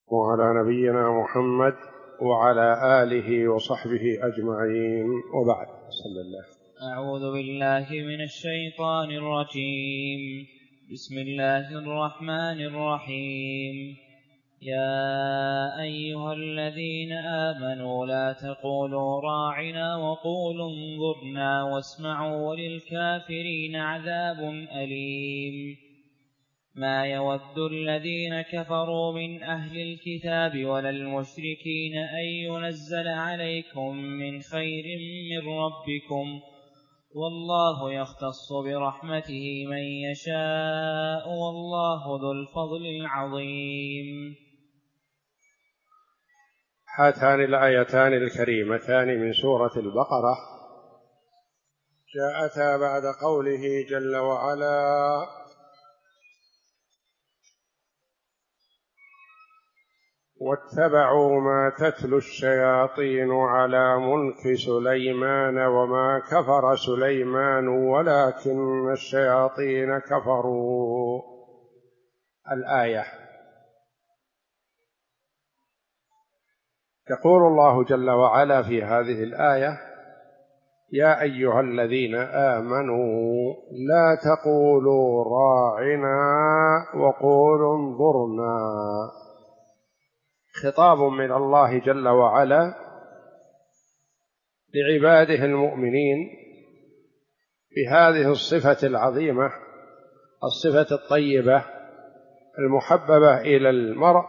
وعلى نبينا محمد وعلى آله وصحبه أجمعين، وبعد. صلى الله. أعوذ بالله من الشيطان الرجيم. بسم الله الرحمن الرحيم. يا أيها الذين آمنوا لا تقولوا راعنا وقولوا انظرنا واسمعوا وللكافرين عذاب أليم. ما يود الذين كفروا من أهل الكتاب ولا المشركين أن ينزل عليكم من خير من ربكم، والله يختص برحمته من يشاء، والله ذو الفضل العظيم. هاتان الآيتان الكريمتان من سورة البقرة جاءتا بعد قوله جل وعلا: واتبعوا ما تتلو الشياطين على ملك سليمان وما كفر سليمان ولكن الشياطين كفروا. الآية. يقول الله جل وعلا في هذه الآية: يا أيها الذين آمنوا لا تقولوا راعنا وقولوا انظرنا. خطاب من الله جل وعلا لعباده المؤمنين بهذه الصفة العظيمة، الصفة الطيبة المحببة إلى المرء.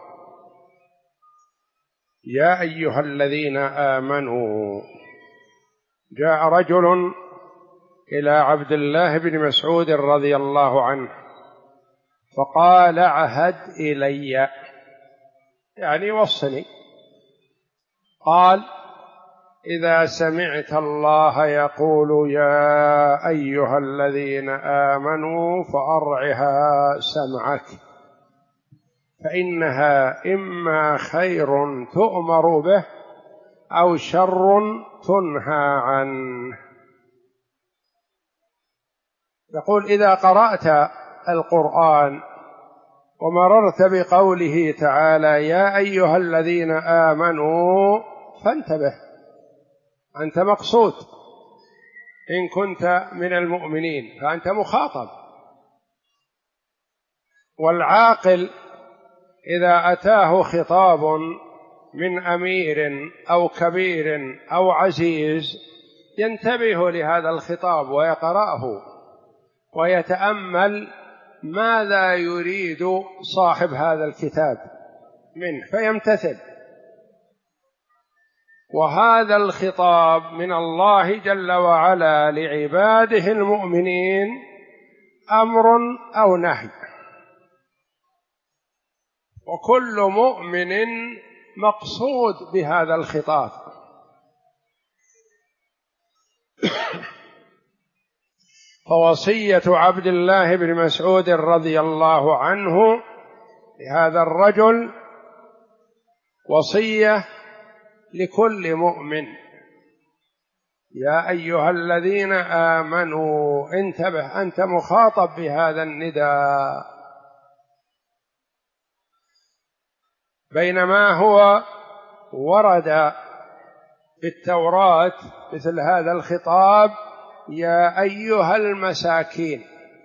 يا أيها الذين آمنوا. جاء رجل إلى عبد الله بن مسعود رضي الله عنه فقال: عهد إلي، يعني وصني. قال: إذا سمعت الله يقول يا أيها الذين آمنوا فأرعها سمعك، فإنها إما خير تؤمر به أو شر تنهى عنه. يقول: إذا قرأت القرآن ومررت بقوله تعالى يا أيها الذين آمنوا فانتبه، أنت مقصود. إن كنت من المؤمنين فأنت مخاطب. والعاقل إذا أتاه خطاب من أمير أو كبير أو عزيز ينتبه لهذا الخطاب ويقرأه ويتأمل ماذا يريد صاحب هذا الكتاب منه فيمتثل. وهذا الخطاب من الله جل وعلا لعباده المؤمنين أمر أو نهي، وكل مؤمن مقصود بهذا الخطاب. فوصية عبد الله بن مسعود رضي الله عنه لهذا الرجل وصية لكل مؤمن: يا أيها الذين آمنوا انتبه، أنت مخاطب بهذا النداء. بينما هو ورد في التوراة مثل هذا الخطاب: يا أيها المساكين.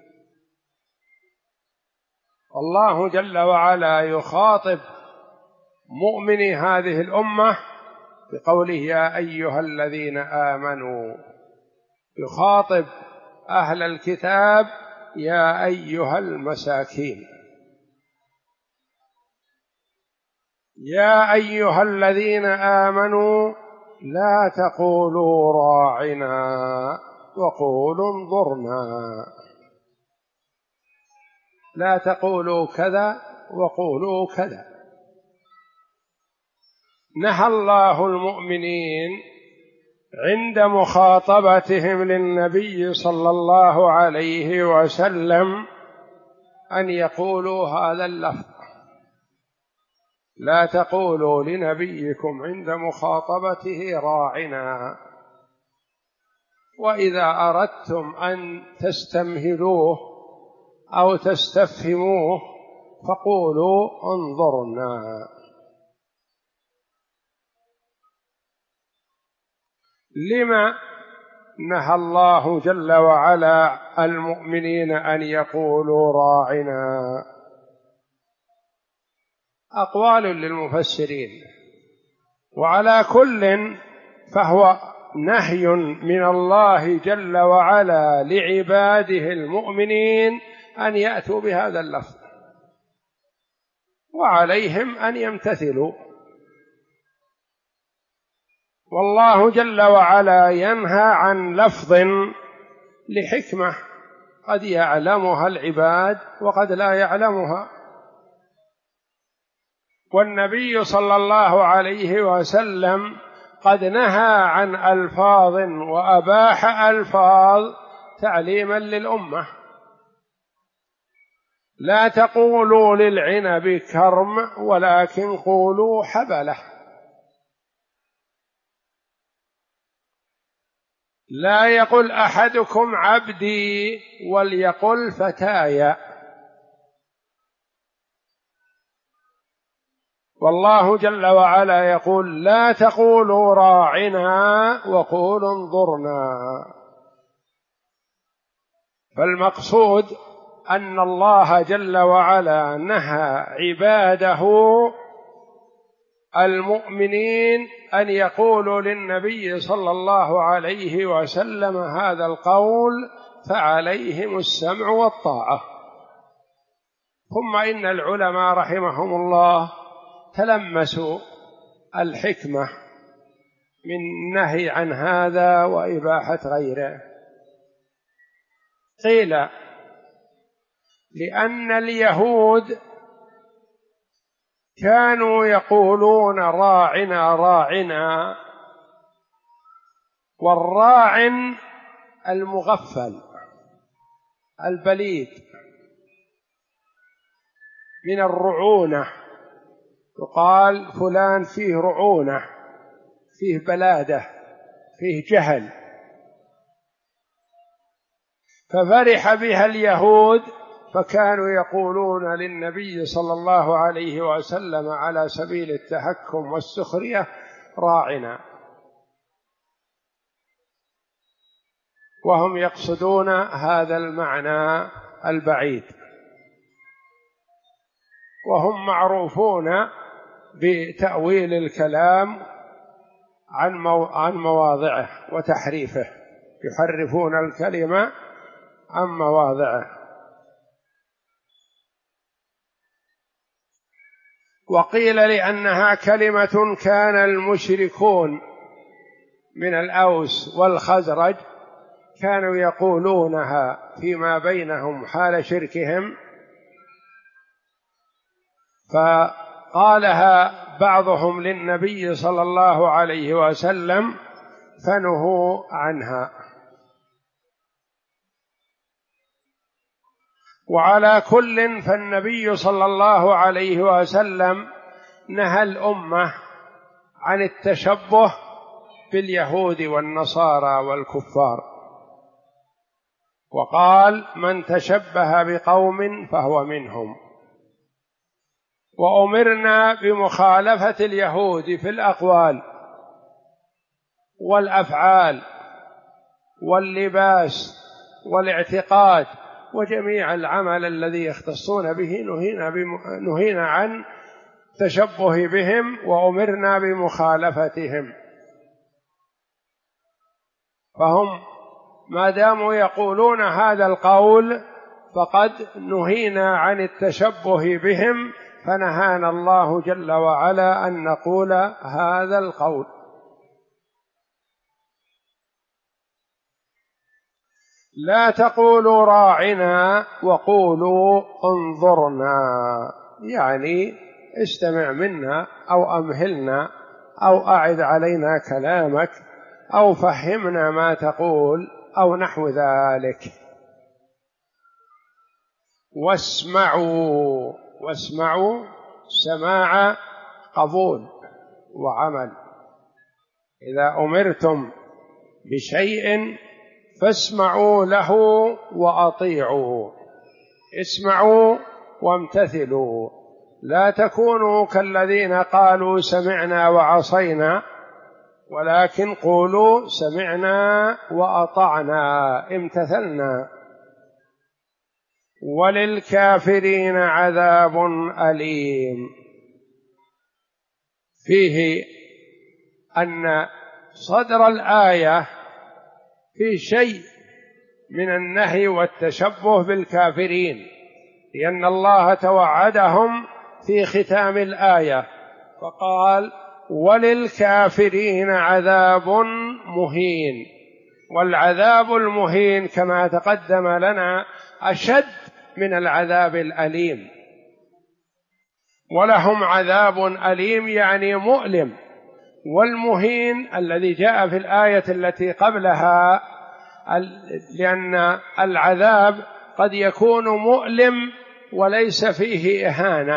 الله جل وعلا يخاطب مؤمني هذه الأمة بقوله يا أيها الذين آمنوا، يخاطب أهل الكتاب يا أيها المساكين. يا أيها الذين آمنوا لا تقولوا راعنا وقولوا انظرنا. لا تقولوا كذا وقولوا كذا. نهى الله المؤمنين عند مخاطبتهم للنبي صلى الله عليه وسلم أن يقولوا هذا اللفظ: لا تقولوا لنبيكم عند مخاطبته راعنا. وإذا أردتم أن تستمهلوه أو تستفهموه فقولوا انظرنا. لما نهى الله جل وعلا المؤمنين أن يقولوا راعنا؟ أقوال للمفسرين، وعلى كل فهو نهي من الله جل وعلا لعباده المؤمنين أن يأتوا بهذا اللفظ، وعليهم أن يمتثلوا. والله جل وعلا ينهى عن لفظ لحكمة قد يعلمها العباد وقد لا يعلمها، والنبي صلى الله عليه وسلم قد نهى عن ألفاظ وأباح ألفاظ تعليما للأمة. لا تقولوا للعنب كرم ولكن قولوا حبله، لا يقل أحدكم عبدي وليقل فتاي. والله جل وعلا يقول لا تقولوا راعنا وقولوا انظرنا. فالمقصود أن الله جل وعلا نهى عباده المؤمنين أن يقولوا للنبي صلى الله عليه وسلم هذا القول، فعليهم السمع والطاعة. ثم إن العلماء رحمهم الله تلمسوا الحكمة من النهي عن هذا وإباحة غيره. قيل لأن اليهود كانوا يقولون راعنا راعنا، والراعن المغفل البليد من الرعونة، يقال فلان فيه رعونة، فيه بلادة، فيه جهل. ففرح بها اليهود، فكانوا يقولون للنبي صلى الله عليه وسلم على سبيل التهكم والسخرية راعنا، وهم يقصدون هذا المعنى البعيد، وهم معروفون بتأويل الكلام عن مواضعه وتحريفه، يحرفون الكلمة عن مواضعه. وقيل لأنها كلمة كان المشركون من الأوس والخزرج كانوا يقولونها فيما بينهم حال شركهم، فقالها بعضهم للنبي صلى الله عليه وسلم فنهوا عنها. وعلى كل فالنبي صلى الله عليه وسلم نهى الأمة عن التشبه باليهود والنصارى والكفار، وقال من تشبه بقوم فهو منهم. وأمرنا بمخالفة اليهود في الأقوال والأفعال واللباس والاعتقاد وجميع العمل الذي يختصون به، نهينا عن تشبه بهم وأمرنا بمخالفتهم. فهم ما داموا يقولون هذا القول فقد نهينا عن التشبه بهم، فنهانا الله جل وعلا أن نقول هذا القول. لا تقولوا راعنا وقولوا انظرنا، يعني استمع منا أو أمهلنا أو أعد علينا كلامك أو فهمنا ما تقول أو نحو ذلك. واسمعوا سماع قبول وعمل. إذا أمرتم بشيء فاسمعوا له وأطيعوا، اسمعوا وامتثلوا، لا تكونوا كالذين قالوا سمعنا وعصينا ولكن قولوا سمعنا وأطعنا امتثلنا. وللكافرين عذاب أليم. فيه أن صدر الآية في شيء من النهي والتشبه بالكافرين، لأن الله توعدهم في ختام الآية فقال وللكافرين عذاب مهين. والعذاب المهين كما تقدم لنا أشد من العذاب الأليم. ولهم عذاب أليم يعني مؤلم. والمهين الذي جاء في الآية التي قبلها، لأن العذاب قد يكون مؤلم وليس فيه إهانة،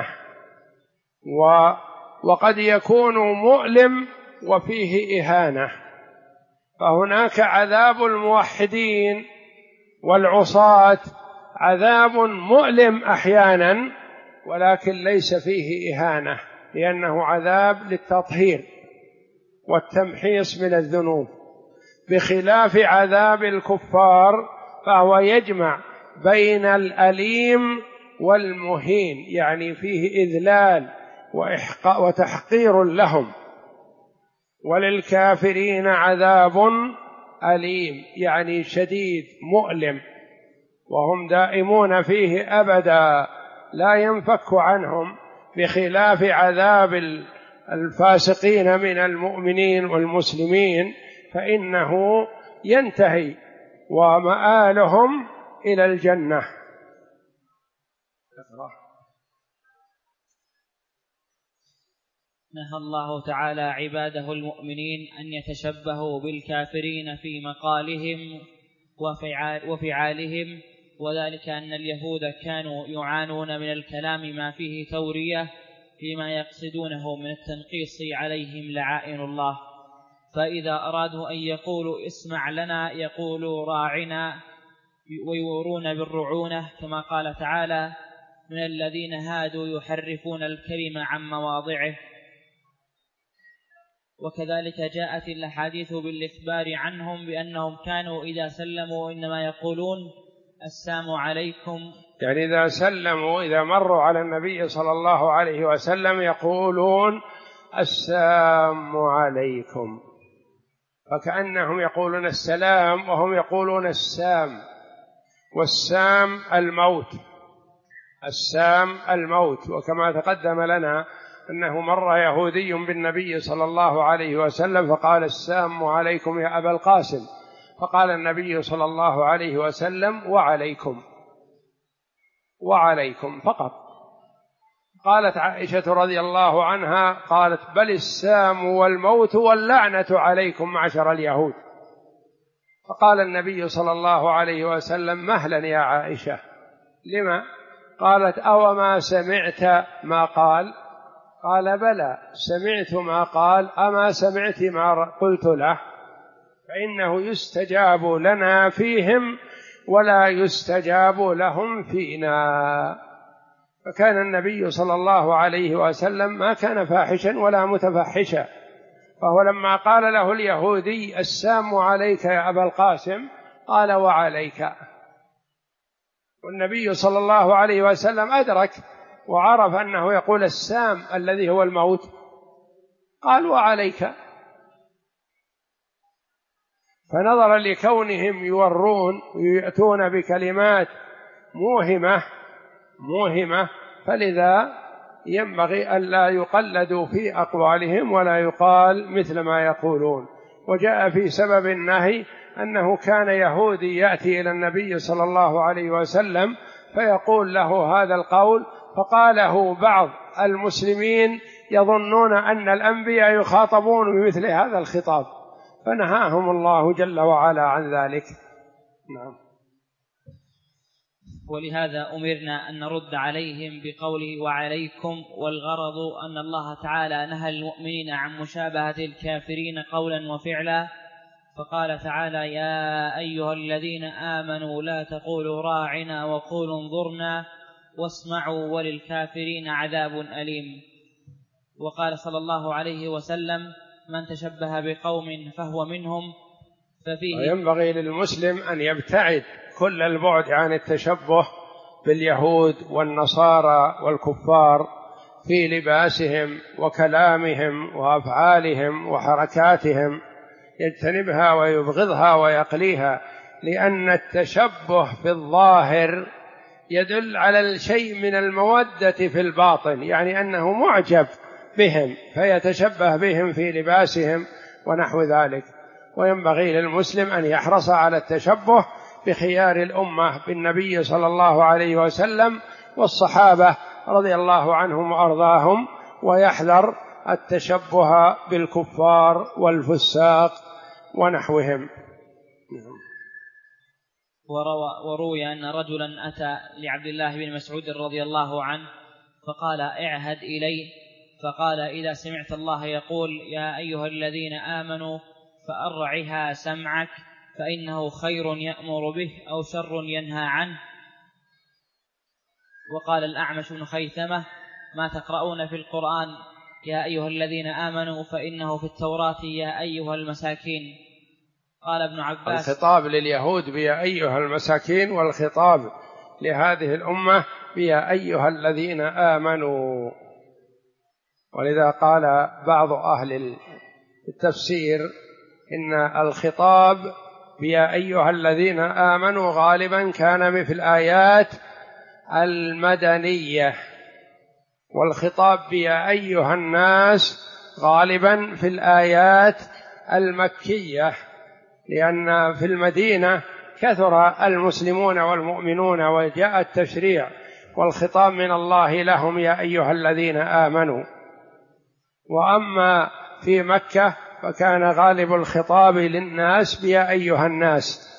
وقد يكون مؤلم وفيه إهانة. فهناك عذاب الموحدين والعصاة عذاب مؤلم أحيانا ولكن ليس فيه إهانة، لأنه عذاب للتطهير والتمحيص من الذنوب، بخلاف عذاب الكفار فهو يجمع بين الأليم والمهين، يعني فيه إذلال وتحقير لهم. وللكافرين عذاب أليم يعني شديد مؤلم، وهم دائمون فيه أبدا لا ينفك عنهم، بخلاف عذاب الفاسقين من المؤمنين والمسلمين فإنه ينتهي ومآلهم إلى الجنة. نهى الله تعالى عباده المؤمنين أن يتشبهوا بالكافرين في مقالهم وفعالهم، وذلك أن اليهود كانوا يعانون من الكلام ما فيه تورية فيما يقصدونه من التنقيص عليهم لعائن الله، فإذا أرادوا أن يقولوا اسمع لنا يقولوا راعنا، ويورون بالرعونة كما قال تعالى من الذين هادوا يحرفون الكلم عن مواضعه. وكذلك جاءت الأحاديث بالإخبار عنهم بأنهم كانوا إذا سلموا إنما يقولون السلام عليكم، يعني إذا سلموا إذا مروا على النبي صلى الله عليه وسلم يقولون السلام عليكم، فكأنهم يقولون السلام وهم يقولون السام. والسام الموت، السام الموت. وكما تقدم لنا أنه مر يهودي بالنبي صلى الله عليه وسلم فقال السام عليكم يا أبا القاسم، فقال النبي صلى الله عليه وسلم وعليكم، وعليكم فقط. قالت عائشة رضي الله عنها قالت بل السام والموت واللعنة عليكم معشر اليهود. فقال النبي صلى الله عليه وسلم مهلا يا عائشة، لما؟ قالت أوما سمعت ما قال؟ قال بلى سمعت ما قال، أما سمعت ما قلت له؟ فإنه يستجاب لنا فيهم ولا يستجاب لهم فينا. فكان النبي صلى الله عليه وسلم ما كان فاحشا ولا متفحشا، فهو لما قال له اليهودي السام عليك يا أبا القاسم قال وعليك، والنبي صلى الله عليه وسلم أدرك وعرف أنه يقول السام الذي هو الموت، قال وعليك. فنظرا لكونهم يورون ويأتون بكلمات موهمة فلذا ينبغي ألا يقلدوا في أقوالهم ولا يقال مثل ما يقولون. وجاء في سبب النهي أنه كان يهودي يأتي إلى النبي صلى الله عليه وسلم فيقول له هذا القول، فقاله بعض المسلمين يظنون أن الأنبياء يخاطبون بمثل هذا الخطاب، فنهاهم الله جل وعلا عن ذلك. نعم. ولهذا أمرنا أن نرد عليهم بقوله وعليكم، والغرض أن الله تعالى نهى المؤمنين عن مشابهة الكافرين قولا وفعلا، فقال تعالى يا أيها الذين آمنوا لا تقولوا راعنا وقولوا انظرنا واسمعوا وللكافرين عذاب أليم. وقال صلى الله عليه وسلم من تشبه بقوم فهو منهم. ففيه وينبغي للمسلم أن يبتعد كل البعد عن التشبه باليهود والنصارى والكفار في لباسهم وكلامهم وأفعالهم وحركاتهم، يجتنبها ويبغضها ويقليها، لأن التشبه في الظاهر يدل على الشيء من المودة في الباطن، يعني أنه معجب بهم فيتشبه بهم في لباسهم ونحو ذلك. وينبغي للمسلم أن يحرص على التشبه بخيار الأمة بالنبي صلى الله عليه وسلم والصحابة رضي الله عنهم وأرضاهم، ويحذر التشبه بالكفار والفساق ونحوهم. وروي أن رجلا أتى لعبد الله بن مسعود رضي الله عنه فقال: اعهد إلي. فقال: إذا سمعت الله يقول يا أيها الذين آمنوا فأرعها سمعك فإنه خير يأمر به أو شر ينهى عنه. وقال الأعمش بن خيثمة: ما تقرؤون في القرآن يا أيها الذين آمنوا فإنه في التوراة يا أيها المساكين. قال ابن عباس: الخطاب لليهود بيا أيها المساكين، والخطاب لهذه الأمة بيا أيها الذين آمنوا. ولذا قال بعض أهل التفسير إن الخطاب بيا أيها الذين آمنوا غالبا كان في الآيات المدنية، والخطاب بيا أيها الناس غالبا في الآيات المكية، لأن في المدينة كثر المسلمون والمؤمنون وجاء التشريع والخطاب من الله لهم يا أيها الذين آمنوا. وأما في مكة فكان غالب الخطاب للناس بيا أيها الناس.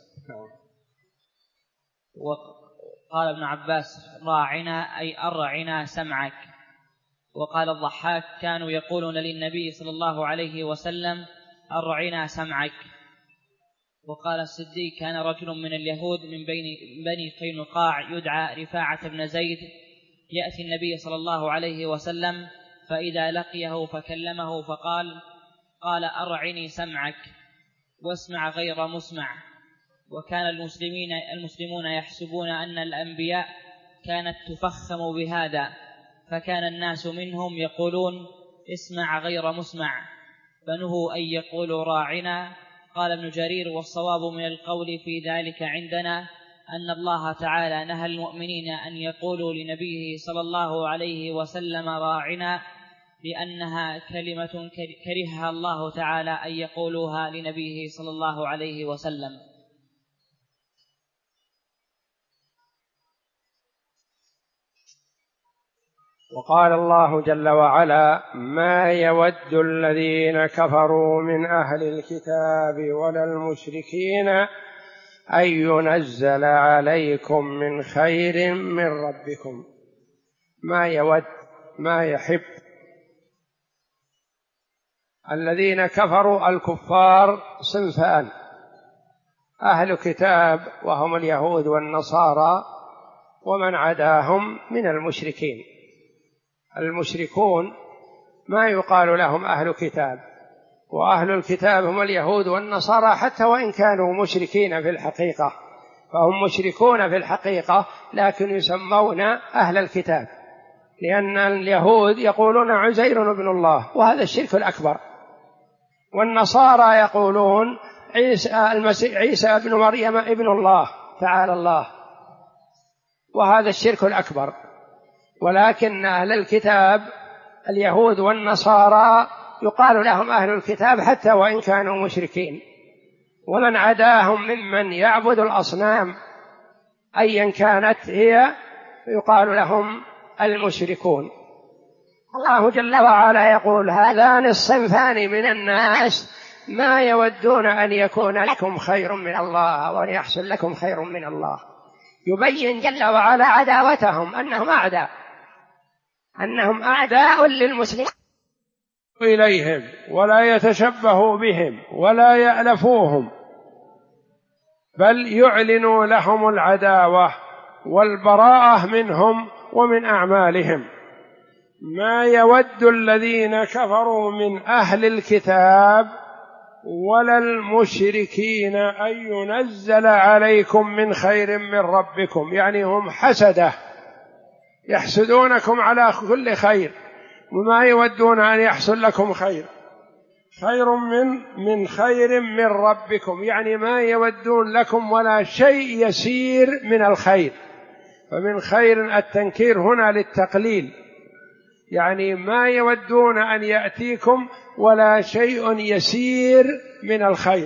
وقال ابن عباس: راعنا أي أرعنا سمعك. وقال الضحاك: كانوا يقولون للنبي صلى الله عليه وسلم أرعنا سمعك. وقال السدي: كان رجل من اليهود من بني قينقاع يدعى رفاعة بن زيد يأتي النبي صلى الله عليه وسلم، فإذا لقيه فكلمه قال أرعني سمعك واسمع غير مسمع. وكان المسلمون يحسبون أن الأنبياء كانت تفخم بهذا، فكان الناس منهم يقولون اسمع غير مسمع، فنهوا أن يقولوا راعنا. قال ابن جرير: والصواب من القول في ذلك عندنا أن الله تعالى نهى المؤمنين أن يقولوا لنبيه صلى الله عليه وسلم راعنا، لأنها كلمة كرهها الله تعالى أن يقولوها لنبيه صلى الله عليه وسلم. وقال الله جل وعلا: ما يود الذين كفروا من أهل الكتاب ولا المشركين أن ينزل عليكم من خير من ربكم. ما يود، ما يحب. الذين كفروا الكفار صنفان: أهل كتاب وهم اليهود والنصارى، ومن عداهم من المشركين. المشركون ما يقال لهم أهل كتاب، وأهل الكتاب هم اليهود والنصارى، حتى وإن كانوا مشركين في الحقيقة، فهم مشركون في الحقيقة لكن يسمون أهل الكتاب، لأن اليهود يقولون عزير ابن الله وهذا الشرك الأكبر، والنصارى يقولون عيسى ابن مريم ابن الله تعالى الله، وهذا الشرك الأكبر. ولكن أهل الكتاب اليهود والنصارى يقال لهم أهل الكتاب حتى وإن كانوا مشركين، ومن عداهم ممن يعبد الأصنام أيا كانت هي يقال لهم المشركون. الله جل وعلا يقول: هذان الصنفان من الناس ما يودون أن يكون لكم خير من الله وأن يحصل لكم خير من الله. يبين جل وعلا عداوتهم، أنهم أعداء للمسلمين إليهم، ولا يتشبهوا بهم ولا يألفوهم، بل يعلنوا لهم العداوة والبراءة منهم ومن أعمالهم، ما يود الذين كفروا من أهل الكتاب ولا المشركين أن ينزل عليكم من خير من ربكم، يعني هم حسدة يحسدونكم على كل خير وما يودون أن يحصل لكم خير من خير من ربكم، يعني ما يودون لكم ولا شيء يسير من الخير. فمن خير التنكير هنا للتقليل، يعني ما يودون أن يأتيكم ولا شيء يسير من الخير.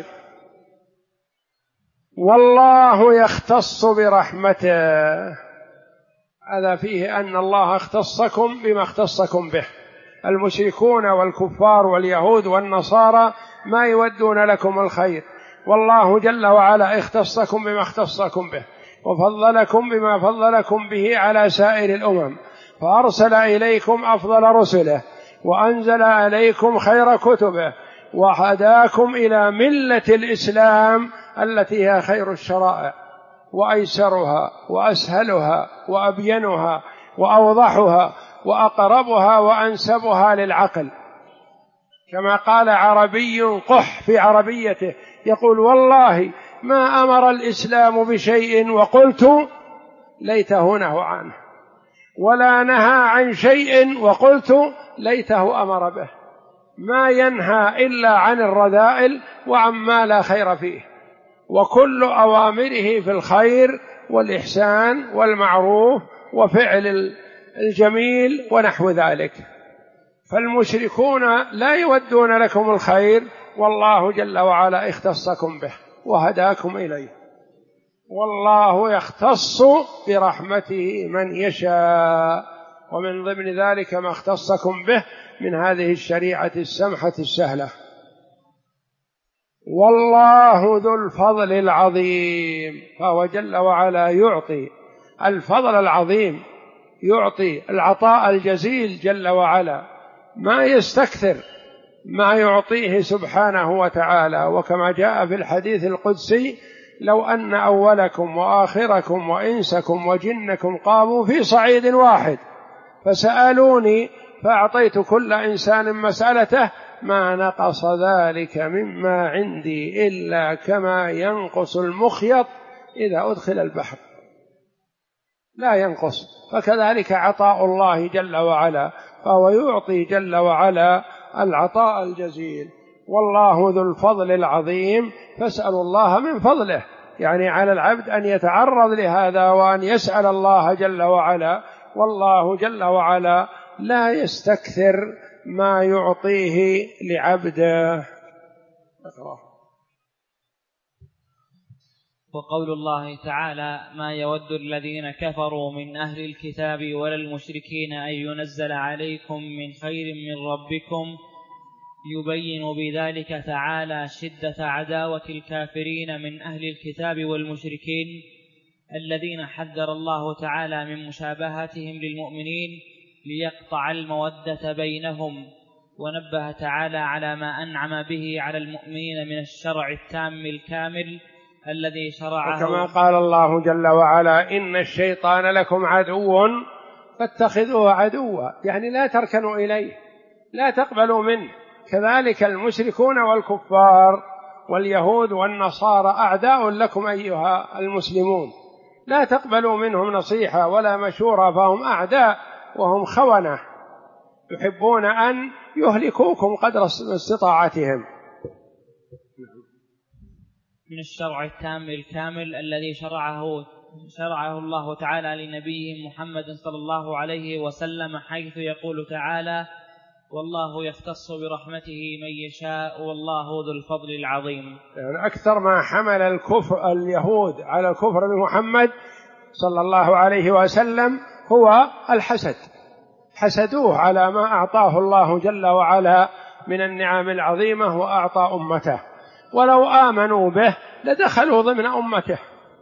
والله يختص برحمته، هذا فيه أن الله اختصكم بما اختصكم به. المشركون والكفار واليهود والنصارى ما يودون لكم الخير، والله جل وعلا اختصكم بما اختصكم به وفضلكم بما فضلكم به على سائر الأمم، فأرسل إليكم أفضل رسله وأنزل عليكم خير كتبه وهداكم إلى ملة الإسلام التي هي خير الشرائع وأيسرها وأسهلها وأبينها وأوضحها وأقربها وأنسبها للعقل. كما قال عربي قح في عربيته يقول: والله ما أمر الإسلام بشيء وقلت ليته نهى عنه، ولا نهى عن شيء وقلت ليته أمر به. ما ينهى إلا عن الرذائل وعما لا خير فيه، وكل أوامره في الخير والإحسان والمعروف وفعل الجميل ونحو ذلك. فالمشركون لا يودون لكم الخير، والله جل وعلا اختصكم به وهداكم إليه. والله يختص برحمته من يشاء، ومن ضمن ذلك ما اختصكم به من هذه الشريعة السمحة السهلة. والله ذو الفضل العظيم، فهو جل وعلا يعطي الفضل العظيم، يعطي العطاء الجزيل جل وعلا، ما يستكثر ما يعطيه سبحانه وتعالى. وكما جاء في الحديث القدسي: لو أن أولكم وآخركم وإنسكم وجنكم قاموا في صعيد واحد فسألوني فأعطيت كل إنسان مسألته ما نقص ذلك مما عندي إلا كما ينقص المخيط إذا أدخل البحر، لا ينقص. فكذلك عطاء الله جل وعلا، فهو يعطي جل وعلا العطاء الجزيل. والله ذو الفضل العظيم، فاسألوا الله من فضله، يعني على العبد أن يتعرض لهذا وأن يسأل الله جل وعلا. والله جل وعلا لا يستكثر ما يعطيه لعبده. وقول الله تعالى: ما يود الذين كفروا من أهل الكتاب ولا المشركين أن ينزل عليكم من خير من ربكم، يبين بذلك تعالى شدة عداوة الكافرين من أهل الكتاب والمشركين الذين حذر الله تعالى من مشابهتهم للمؤمنين ليقطع المودة بينهم، ونبه تعالى على ما أنعم به على المؤمنين من الشرع التام الكامل الذي شرعه. وكما قال الله جل وعلا: إن الشيطان لكم عدو فاتخذوه عدوا، يعني لا تركنوا إليه، لا تقبلوا منه. كذلك المشركون والكفار واليهود والنصارى أعداء لكم أيها المسلمون، لا تقبلوا منهم نصيحة ولا مشورة، فهم أعداء وهم خونة يحبون أن يهلكوكم قدر استطاعتهم. من الشرع التام الكامل الذي شرعه الله تعالى لنبيه محمد صلى الله عليه وسلم، حيث يقول تعالى: والله يختص برحمته من يشاء والله ذو الفضل العظيم. يعني أكثر ما حمل اليهود على الكفر بمحمد صلى الله عليه وسلم هو الحسد، حسدوه على ما أعطاه الله جل وعلا من النعم العظيمة وأعطى أمته، ولو آمنوا به لدخلوا ضمن أمته.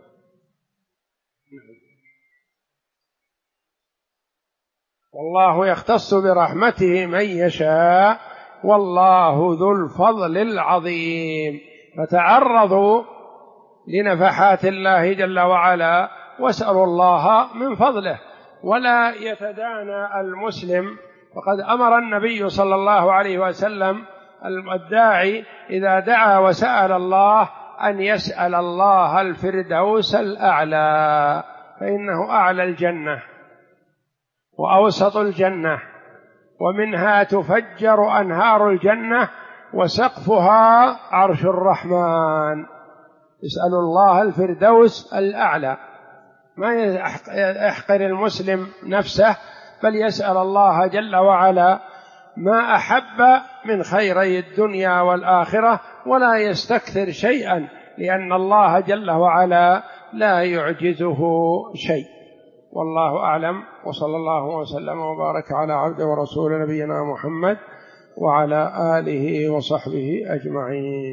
والله يختص برحمته من يشاء والله ذو الفضل العظيم. فتعرضوا لنفحات الله جل وعلا واسألوا الله من فضله. ولا يتدانى المسلم وقد أمر النبي صلى الله عليه وسلم الداعي إذا دعا وسأل الله أن يسأل الله الفردوس الأعلى، فإنه أعلى الجنة وأوسط الجنة، ومنها تفجر أنهار الجنة، وسقفها عرش الرحمن. يسأل الله الفردوس الأعلى، ما يحقر المسلم نفسه، بل يسأل الله جل وعلا ما أحب من خيري الدنيا والآخرة، ولا يستكثر شيئا، لأن الله جل وعلا لا يعجزه شيء. والله أعلم، وصلى الله وسلم وبارك على عبده ورسول نبينا محمد وعلى آله وصحبه أجمعين.